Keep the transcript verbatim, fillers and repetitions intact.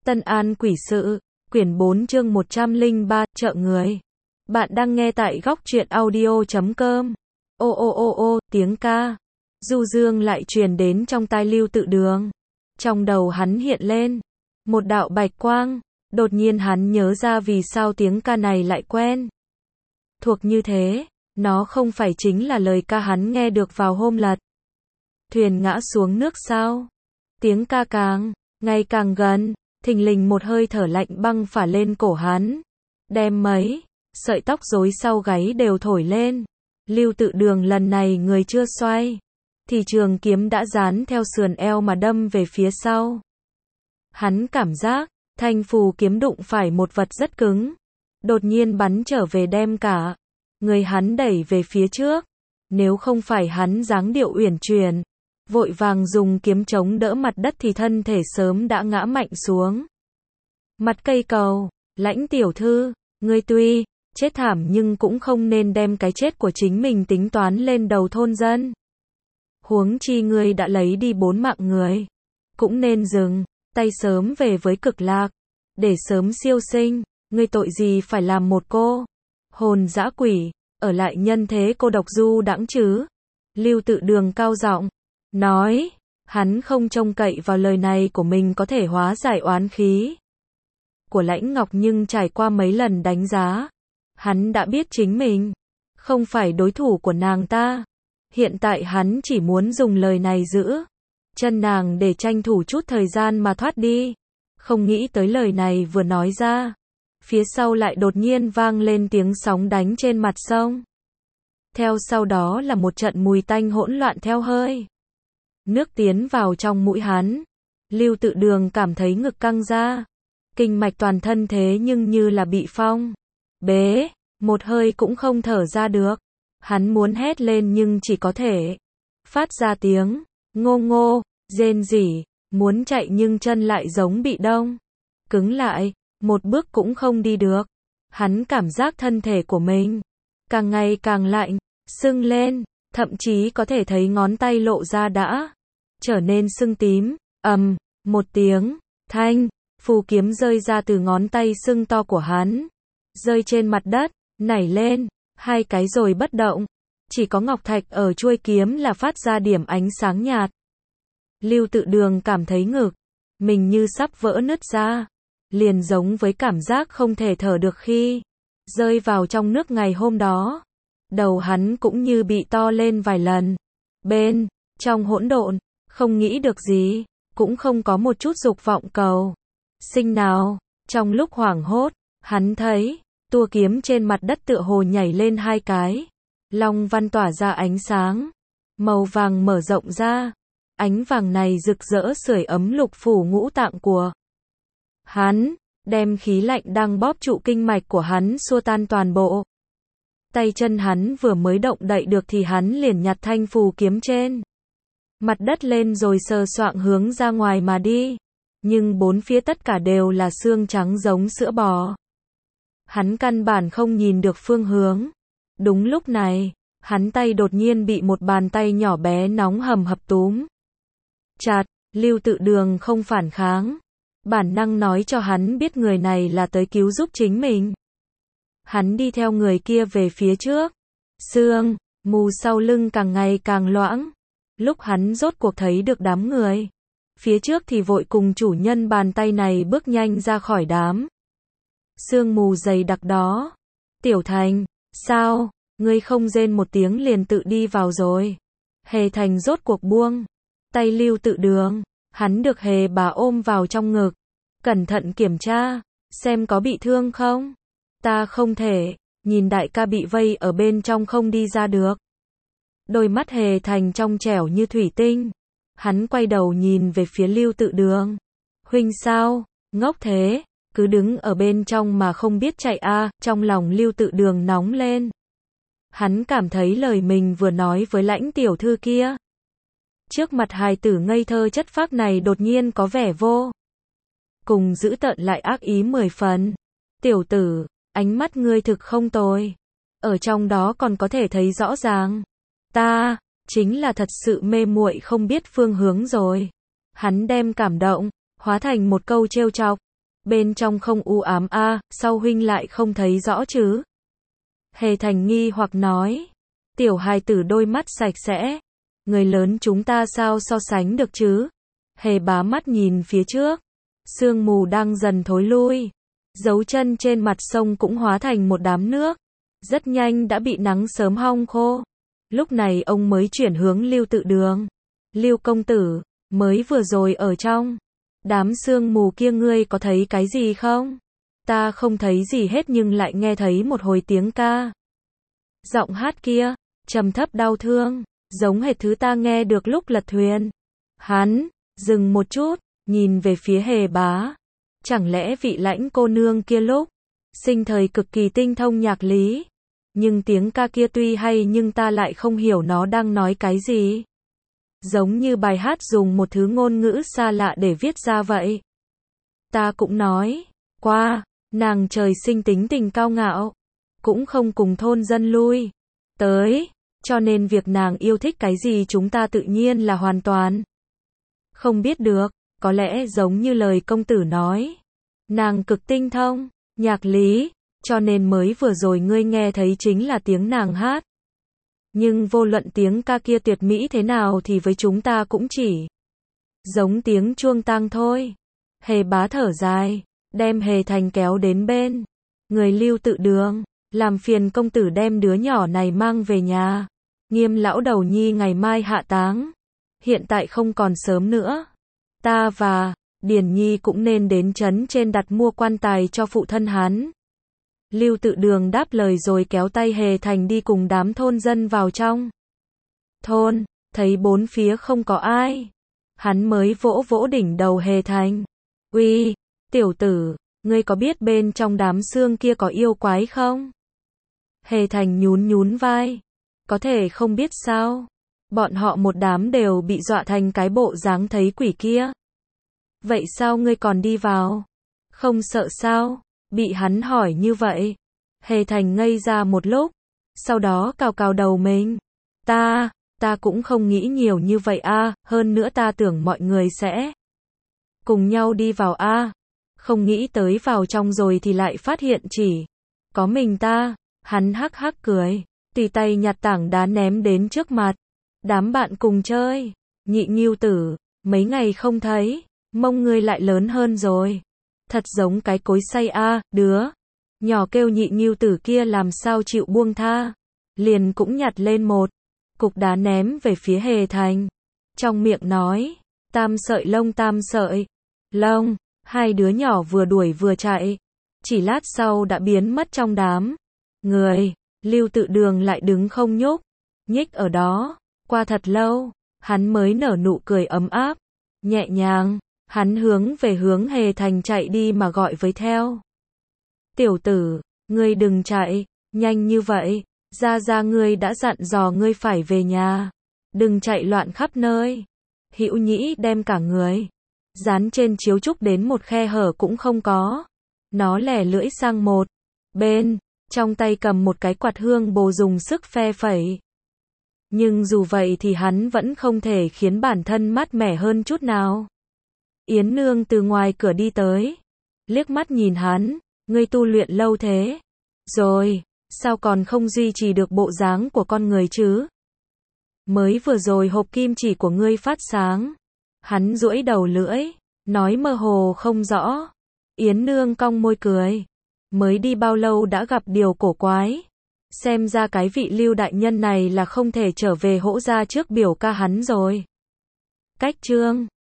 Tân An Quỷ Sự, quyển bốn chương một trăm lẻ ba, chợ người. Bạn đang nghe tại góc truyện audio chấm com. Ô ô ô ô, tiếng ca. Du dương lại truyền đến trong tai Lưu Tự Đường. Trong đầu hắn hiện lên một đạo bạch quang, đột nhiên hắn nhớ ra vì sao tiếng ca này lại quen thuộc như thế, nó không phải chính là lời ca hắn nghe được vào hôm lật thuyền ngã xuống nước sao? Tiếng ca càng ngày càng gần, thình lình một hơi thở lạnh băng phả lên cổ hắn, đem mấy sợi tóc rối sau gáy đều thổi lên. Lưu Tự Đường lần này người chưa xoay, thì trường kiếm đã dán theo sườn eo mà đâm về phía sau. Hắn cảm giác thanh phù kiếm đụng phải một vật rất cứng, đột nhiên bắn trở về đem cả người hắn đẩy về phía trước. Nếu không phải hắn dáng điệu uyển chuyển, vội vàng dùng kiếm chống đỡ mặt đất thì thân thể sớm đã ngã mạnh xuống mặt cây cầu. Lãnh tiểu thư, ngươi tuy chết thảm nhưng cũng không nên đem cái chết của chính mình tính toán lên đầu thôn dân. Huống chi ngươi đã lấy đi bốn mạng người, cũng nên dừng tay sớm về với Cực Lạc, để sớm siêu sinh. Ngươi tội gì phải làm một cô hồn dã quỷ, ở lại nhân thế cô độc du đãng chứ? Lưu Tự Đường cao giọng nói, hắn không trông cậy vào lời này của mình có thể hóa giải oán khí của Lãnh Ngọc, nhưng trải qua mấy lần đánh giá, hắn đã biết chính mình không phải đối thủ của nàng ta. Hiện tại hắn chỉ muốn dùng lời này giữ chân nàng để tranh thủ chút thời gian mà thoát đi. Không nghĩ tới lời này vừa nói ra, phía sau lại đột nhiên vang lên tiếng sóng đánh trên mặt sông. Theo sau đó là một trận mùi tanh hỗn loạn theo hơi nước tiến vào trong mũi hắn. Lưu Tự Đường cảm thấy ngực căng ra, kinh mạch toàn thân thế nhưng như là bị phong bế, một hơi cũng không thở ra được. Hắn muốn hét lên nhưng chỉ có thể phát ra tiếng ngô ngô, rên rỉ, muốn chạy nhưng chân lại giống bị đông cứng lại, một bước cũng không đi được. Hắn cảm giác thân thể của mình càng ngày càng lạnh, sưng lên, thậm chí có thể thấy ngón tay lộ ra đã trở nên sưng tím. Ầm, một tiếng, thanh phù kiếm rơi ra từ ngón tay sưng to của hắn, rơi trên mặt đất, nảy lên hai cái rồi bất động. Chỉ có ngọc thạch ở chuôi kiếm là phát ra điểm ánh sáng nhạt. Lưu Tự Đường cảm thấy ngực mình như sắp vỡ nứt ra, liền giống với cảm giác không thể thở được khi rơi vào trong nước ngày hôm đó. Đầu hắn cũng như bị to lên vài lần. Bên trong hỗn độn, không nghĩ được gì, cũng không có một chút dục vọng cầu sinh nào. Trong lúc hoảng hốt, hắn thấy tua kiếm trên mặt đất tựa hồ nhảy lên hai cái long văn, tỏa ra ánh sáng màu vàng mở rộng ra. Ánh vàng này rực rỡ sưởi ấm lục phủ ngũ tạng của hắn, đem khí lạnh đang bóp trụ kinh mạch của hắn xua tan toàn bộ. Tay chân hắn vừa mới động đậy được thì hắn liền nhặt thanh phù kiếm trên mặt đất lên rồi sờ soạng hướng ra ngoài mà đi. Nhưng bốn phía tất cả đều là xương trắng giống sữa bò. Hắn căn bản không nhìn được phương hướng. Đúng lúc này, hắn tay đột nhiên bị một bàn tay nhỏ bé nóng hầm hập túm chặt. Lưu Tự Đường không phản kháng, bản năng nói cho hắn biết người này là tới cứu giúp chính mình. Hắn đi theo người kia về phía trước, sương mù sau lưng càng ngày càng loãng. Lúc hắn rốt cuộc thấy được đám người phía trước thì vội cùng chủ nhân bàn tay này bước nhanh ra khỏi đám sương mù dày đặc đó. Tiểu Thành, sao, ngươi không rên một tiếng liền tự đi vào rồi? Hề Thành rốt cuộc buông tay Lưu Tự Đường, hắn được Hề bà ôm vào trong ngực, cẩn thận kiểm tra, xem có bị thương không. Ta không thể, nhìn đại ca bị vây ở bên trong không đi ra được. Đôi mắt Hề Thành trong trẻo như thủy tinh. Hắn quay đầu nhìn về phía Lưu Tự Đường. Huynh sao, ngốc thế, cứ đứng ở bên trong mà không biết chạy a à? Trong lòng Lưu Tự Đường nóng lên. Hắn cảm thấy lời mình vừa nói với Lãnh tiểu thư kia, trước mặt hài tử ngây thơ chất phác này đột nhiên có vẻ vô cùng dữ tợn lại ác ý mười phần. Tiểu tử, ánh mắt ngươi thực không tồi, ở trong đó còn có thể thấy rõ ràng. Ta chính là thật sự mê muội không biết phương hướng rồi. Hắn đem cảm động hóa thành một câu trêu chọc. Bên trong không u ám a, à, sao huynh lại không thấy rõ chứ? Hề Thành nghi hoặc nói. Tiểu hài tử đôi mắt sạch sẽ. Người lớn chúng ta sao so sánh được chứ? Hề Bá mắt nhìn phía trước. Sương mù đang dần thối lui. Dấu chân trên mặt sông cũng hóa thành một đám nước. Rất nhanh đã bị nắng sớm hong khô. Lúc này ông mới chuyển hướng Lưu Tự Đường. Lưu công tử, mới vừa rồi ở trong đám sương mù kia ngươi có thấy cái gì không? Ta không thấy gì hết nhưng lại nghe thấy một hồi tiếng ca. Giọng hát kia, trầm thấp đau thương, giống hệt thứ ta nghe được lúc lật thuyền. Hắn, dừng một chút, nhìn về phía Hề Bá. Chẳng lẽ vị lãnh cô nương kia lúc sinh thời cực kỳ tinh thông nhạc lý? Nhưng tiếng ca kia tuy hay nhưng ta lại không hiểu nó đang nói cái gì. Giống như bài hát dùng một thứ ngôn ngữ xa lạ để viết ra vậy. Ta cũng nói qua, nàng trời sinh tính tình cao ngạo, cũng không cùng thôn dân lui tới, cho nên việc nàng yêu thích cái gì chúng ta tự nhiên là hoàn toàn không biết được. Có lẽ giống như lời công tử nói, nàng cực tinh thông nhạc lý, cho nên mới vừa rồi ngươi nghe thấy chính là tiếng nàng hát. Nhưng vô luận tiếng ca kia tuyệt mỹ thế nào thì với chúng ta cũng chỉ giống tiếng chuông tang thôi. Hề Bá thở dài, đem Hề Thành kéo đến bên người Lưu Tự Đường, làm phiền công tử đem đứa nhỏ này mang về nhà. Nghiêm lão đầu nhi ngày mai hạ táng, hiện tại không còn sớm nữa. Ta và Điển Nhi cũng nên đến trấn trên đặt mua quan tài cho phụ thân hắn. Lưu Tự Đường đáp lời rồi kéo tay Hề Thành đi cùng đám thôn dân vào trong thôn. Thấy bốn phía không có ai, hắn mới vỗ vỗ đỉnh đầu Hề Thành. Uy, tiểu tử, ngươi có biết bên trong đám xương kia có yêu quái không? Hề Thành nhún nhún vai. Có thể không biết sao? Bọn họ một đám đều bị dọa thành cái bộ dáng thấy quỷ kia. Vậy sao ngươi còn đi vào? Không sợ sao? Bị hắn hỏi như vậy. Hề Thành ngây ra một lúc, sau đó cào cào đầu mình. Ta, ta cũng không nghĩ nhiều như vậy a, hơn nữa ta tưởng mọi người sẽ cùng nhau đi vào a. Không nghĩ tới vào trong rồi thì lại phát hiện chỉ có mình ta. Hắn hắc hắc cười, tùy tay nhặt tảng đá ném đến trước mặt. Đám bạn cùng chơi. Nhị Ngưu tử, mấy ngày không thấy, mông ngươi lại lớn hơn rồi. Thật giống cái cối xay a, đứa nhỏ kêu Nhị Ngưu tử kia làm sao chịu buông tha. Liền cũng nhặt lên một cục đá ném về phía Hề Thành. Trong miệng nói, tam sợi lông tam sợi lông. Hai đứa nhỏ vừa đuổi vừa chạy. Chỉ lát sau đã biến mất trong đám người. Lưu Tự Đường lại đứng không nhúc nhích ở đó. Qua thật lâu, hắn mới nở nụ cười ấm áp, nhẹ nhàng. Hắn hướng về hướng Hề Thành chạy đi mà gọi với theo. Tiểu tử, ngươi đừng chạy, nhanh như vậy. Gia gia ngươi đã dặn dò ngươi phải về nhà. Đừng chạy loạn khắp nơi. Hữu Nhĩ đem cả người dán trên chiếu trúc đến một khe hở cũng không có. Nó lẻ lưỡi sang một bên, trong tay cầm một cái quạt hương bồ dùng sức phe phẩy. Nhưng dù vậy thì hắn vẫn không thể khiến bản thân mát mẻ hơn chút nào. Yến Nương từ ngoài cửa đi tới, liếc mắt nhìn hắn, ngươi tu luyện lâu thế rồi, sao còn không duy trì được bộ dáng của con người chứ? Mới vừa rồi hộp kim chỉ của ngươi phát sáng. Hắn duỗi đầu lưỡi, nói mơ hồ không rõ. Yến Nương cong môi cười, mới đi bao lâu đã gặp điều cổ quái. Xem ra cái vị Lưu đại nhân này là không thể trở về Hỗ gia trước biểu ca hắn rồi. Cách chương